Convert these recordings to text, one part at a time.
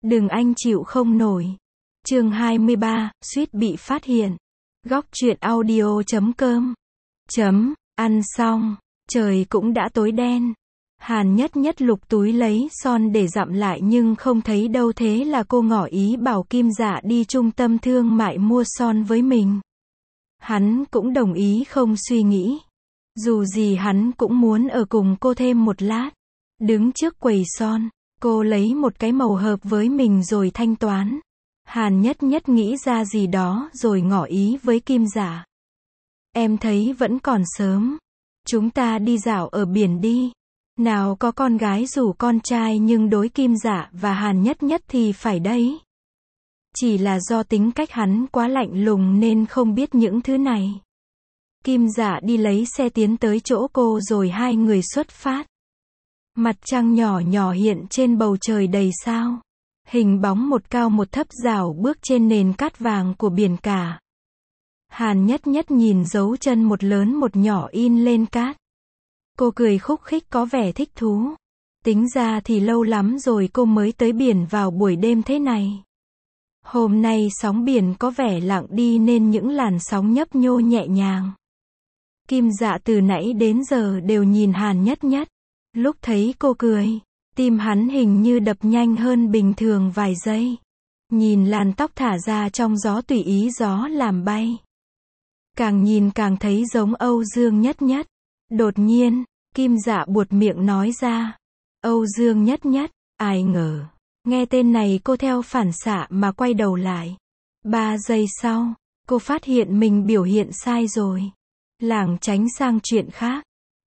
Đừng anh chịu không nổi. Chương 23, suýt bị phát hiện. Góc truyện audio.com. Ăn xong, trời cũng đã tối đen. Hàn Nhất Nhất lục túi lấy son để dặm lại nhưng không thấy đâu, thế là cô ngỏ ý bảo Kim Dạ đi trung tâm thương mại mua son với mình. Hắn cũng đồng ý không suy nghĩ. Dù gì hắn cũng muốn ở cùng cô thêm một lát. Đứng trước quầy son, cô lấy một cái màu hợp với mình rồi thanh toán. Hàn Nhất Nhất nghĩ ra gì đó rồi ngỏ ý với Kim Dạ. Em thấy vẫn còn sớm. Chúng ta đi dạo ở biển đi. Nào có con gái rủ con trai, nhưng đối Kim Dạ và Hàn Nhất Nhất thì phải đấy. Chỉ là do tính cách hắn quá lạnh lùng nên không biết những thứ này. Kim Dạ đi lấy xe tiến tới chỗ cô rồi hai người xuất phát. Mặt trăng nhỏ nhỏ hiện trên bầu trời đầy sao. Hình bóng một cao một thấp rảo bước trên nền cát vàng của biển cả. Hàn Nhất Nhất nhìn dấu chân một lớn một nhỏ in lên cát. Cô cười khúc khích có vẻ thích thú. Tính ra thì lâu lắm rồi cô mới tới biển vào buổi đêm thế này. Hôm nay sóng biển có vẻ lặng đi nên những làn sóng nhấp nhô nhẹ nhàng. Kim Dạ từ nãy đến giờ đều nhìn Hàn Nhất Nhất. Lúc thấy cô cười, tim hắn hình như đập nhanh hơn bình thường vài giây. Nhìn làn tóc thả ra trong gió tùy ý gió làm bay. Càng nhìn càng thấy giống Âu Dương Nhất Nhất. Đột nhiên, Kim Dạ buột miệng nói ra. Âu Dương Nhất Nhất, ai ngờ. Nghe tên này cô theo phản xạ mà quay đầu lại. 3 giây sau, cô phát hiện mình biểu hiện sai rồi. Lảng tránh sang chuyện khác.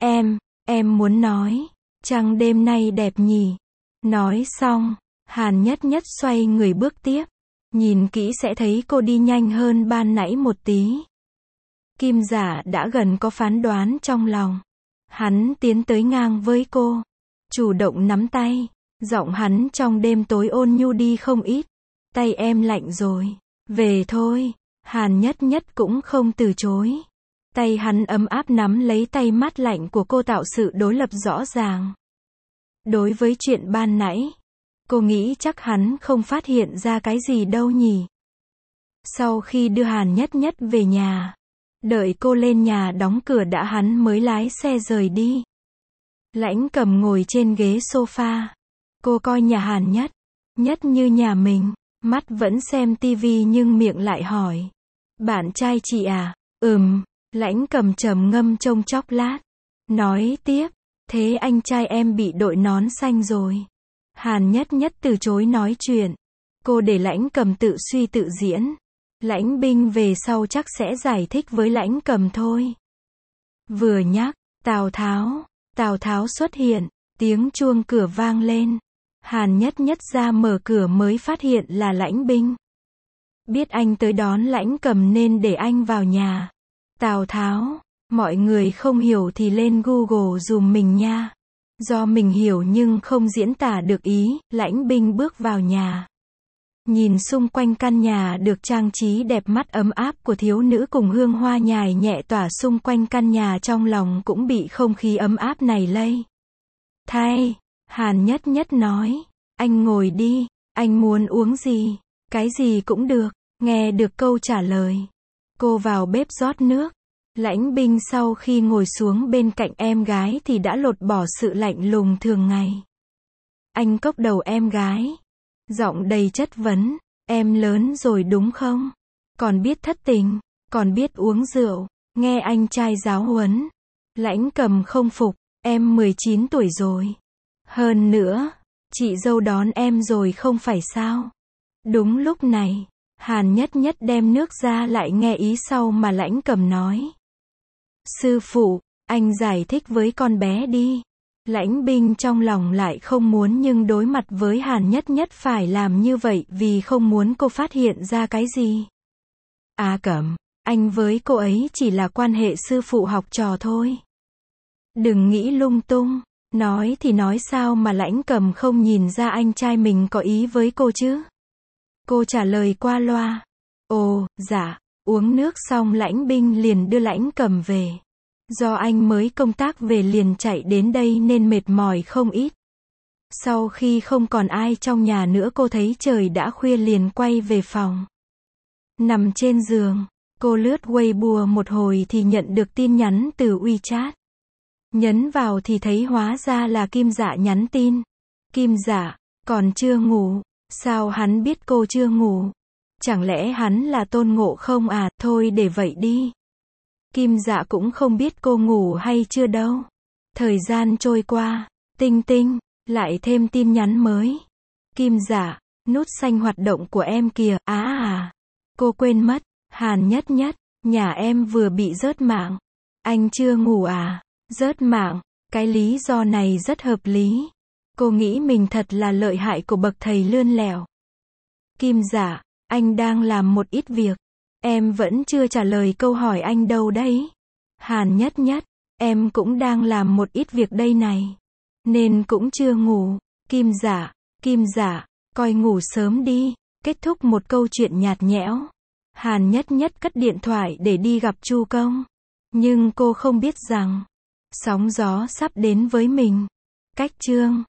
Em muốn nói, trăng đêm nay đẹp nhỉ. Nói xong, Hàn Nhất Nhất xoay người bước tiếp. Nhìn kỹ sẽ thấy cô đi nhanh hơn ban nãy một tí. Kim Dạ đã gần có phán đoán trong lòng. Hắn tiến tới ngang với cô. Chủ động nắm tay. Giọng hắn trong đêm tối ôn nhu đi không ít. Tay em lạnh rồi. Về thôi. Hàn Nhất Nhất cũng không từ chối. Tay hắn ấm áp nắm lấy tay mát lạnh của cô tạo sự đối lập rõ ràng. Đối với chuyện ban nãy, cô nghĩ chắc hắn không phát hiện ra cái gì đâu nhỉ. Sau khi đưa Hàn Nhất Nhất về nhà, đợi cô lên nhà đóng cửa đã hắn mới lái xe rời đi. Lãnh Cầm ngồi trên ghế sofa. Cô coi nhà Hàn Nhất Nhất như nhà mình. Mắt vẫn xem tivi nhưng miệng lại hỏi. Bạn trai chị à? Lãnh Cầm trầm ngâm trong chốc lát. Nói tiếp. Thế anh trai em bị đội nón xanh rồi. Hàn Nhất Nhất từ chối nói chuyện. Cô để Lãnh Cầm tự suy tự diễn. Lãnh Binh về sau chắc sẽ giải thích với Lãnh Cầm thôi. Vừa nhắc, Tào Tháo xuất hiện. Tiếng chuông cửa vang lên. Hàn Nhất Nhất ra mở cửa mới phát hiện là Lãnh Binh. Biết anh tới đón Lãnh Cầm nên để anh vào nhà. Tào Tháo, mọi người không hiểu thì lên Google dùm mình nha. Do mình hiểu nhưng không diễn tả được ý. Lãnh Binh bước vào nhà. Nhìn xung quanh căn nhà được trang trí đẹp mắt ấm áp của thiếu nữ cùng hương hoa nhài nhẹ tỏa xung quanh căn nhà, trong lòng cũng bị không khí ấm áp này lây. Thay, Hàn Nhất Nhất nói, anh ngồi đi, anh muốn uống gì? Cái gì cũng được. Nghe được câu trả lời, cô vào bếp rót nước. Lãnh Binh sau khi ngồi xuống bên cạnh em gái thì đã lột bỏ sự lạnh lùng thường ngày. Anh cốc đầu em gái. Giọng đầy chất vấn. Em lớn rồi đúng không? Còn biết thất tình, còn biết uống rượu. Nghe anh trai giáo huấn. Lãnh Cầm không phục. Em 19 tuổi rồi. Hơn nữa, chị dâu đón em rồi không phải sao? Đúng lúc này, Hàn Nhất Nhất đem nước ra lại nghe ý sau mà Lãnh Cầm nói. Sư phụ, anh giải thích với con bé đi. Lãnh Binh trong lòng lại không muốn nhưng đối mặt với Hàn Nhất Nhất phải làm như vậy vì không muốn cô phát hiện ra cái gì. Cẩm, anh với cô ấy chỉ là quan hệ sư phụ học trò thôi. Đừng nghĩ lung tung. Nói thì nói sao mà Lãnh Cầm không nhìn ra anh trai mình có ý với cô chứ? Cô trả lời qua loa. Ồ, dạ. Uống nước xong Lãnh Binh liền đưa Lãnh Cầm về. Do anh mới công tác về liền chạy đến đây nên mệt mỏi không ít. Sau khi không còn ai trong nhà nữa, cô thấy trời đã khuya liền quay về phòng. Nằm trên giường, cô lướt Weibo một hồi thì nhận được tin nhắn từ WeChat. Nhấn vào thì thấy hóa ra là Kim Dạ nhắn tin. Kim Dạ, còn chưa ngủ, sao hắn biết cô chưa ngủ? Chẳng lẽ hắn là Tôn Ngộ Không à, thôi để vậy đi. Kim Dạ cũng không biết cô ngủ hay chưa đâu. Thời gian trôi qua, tinh tinh, lại thêm tin nhắn mới. Kim Dạ, nút xanh hoạt động của em kìa, cô quên mất, Hàn Nhất Nhất, nhà em vừa bị rớt mạng. Anh chưa ngủ à? Rớt mạng, cái lý do này rất hợp lý. Cô nghĩ mình thật là lợi hại của bậc thầy lươn lẹo. Kim Dạ, anh đang làm một ít việc. Em vẫn chưa trả lời câu hỏi anh đâu đấy. Hàn Nhất Nhất, em cũng đang làm một ít việc đây này. Nên cũng chưa ngủ. Kim Dạ, coi ngủ sớm đi. Kết thúc một câu chuyện nhạt nhẽo. Hàn Nhất Nhất cất điện thoại để đi gặp Chu Công. Nhưng cô không biết rằng, sóng gió sắp đến với mình. Cách chương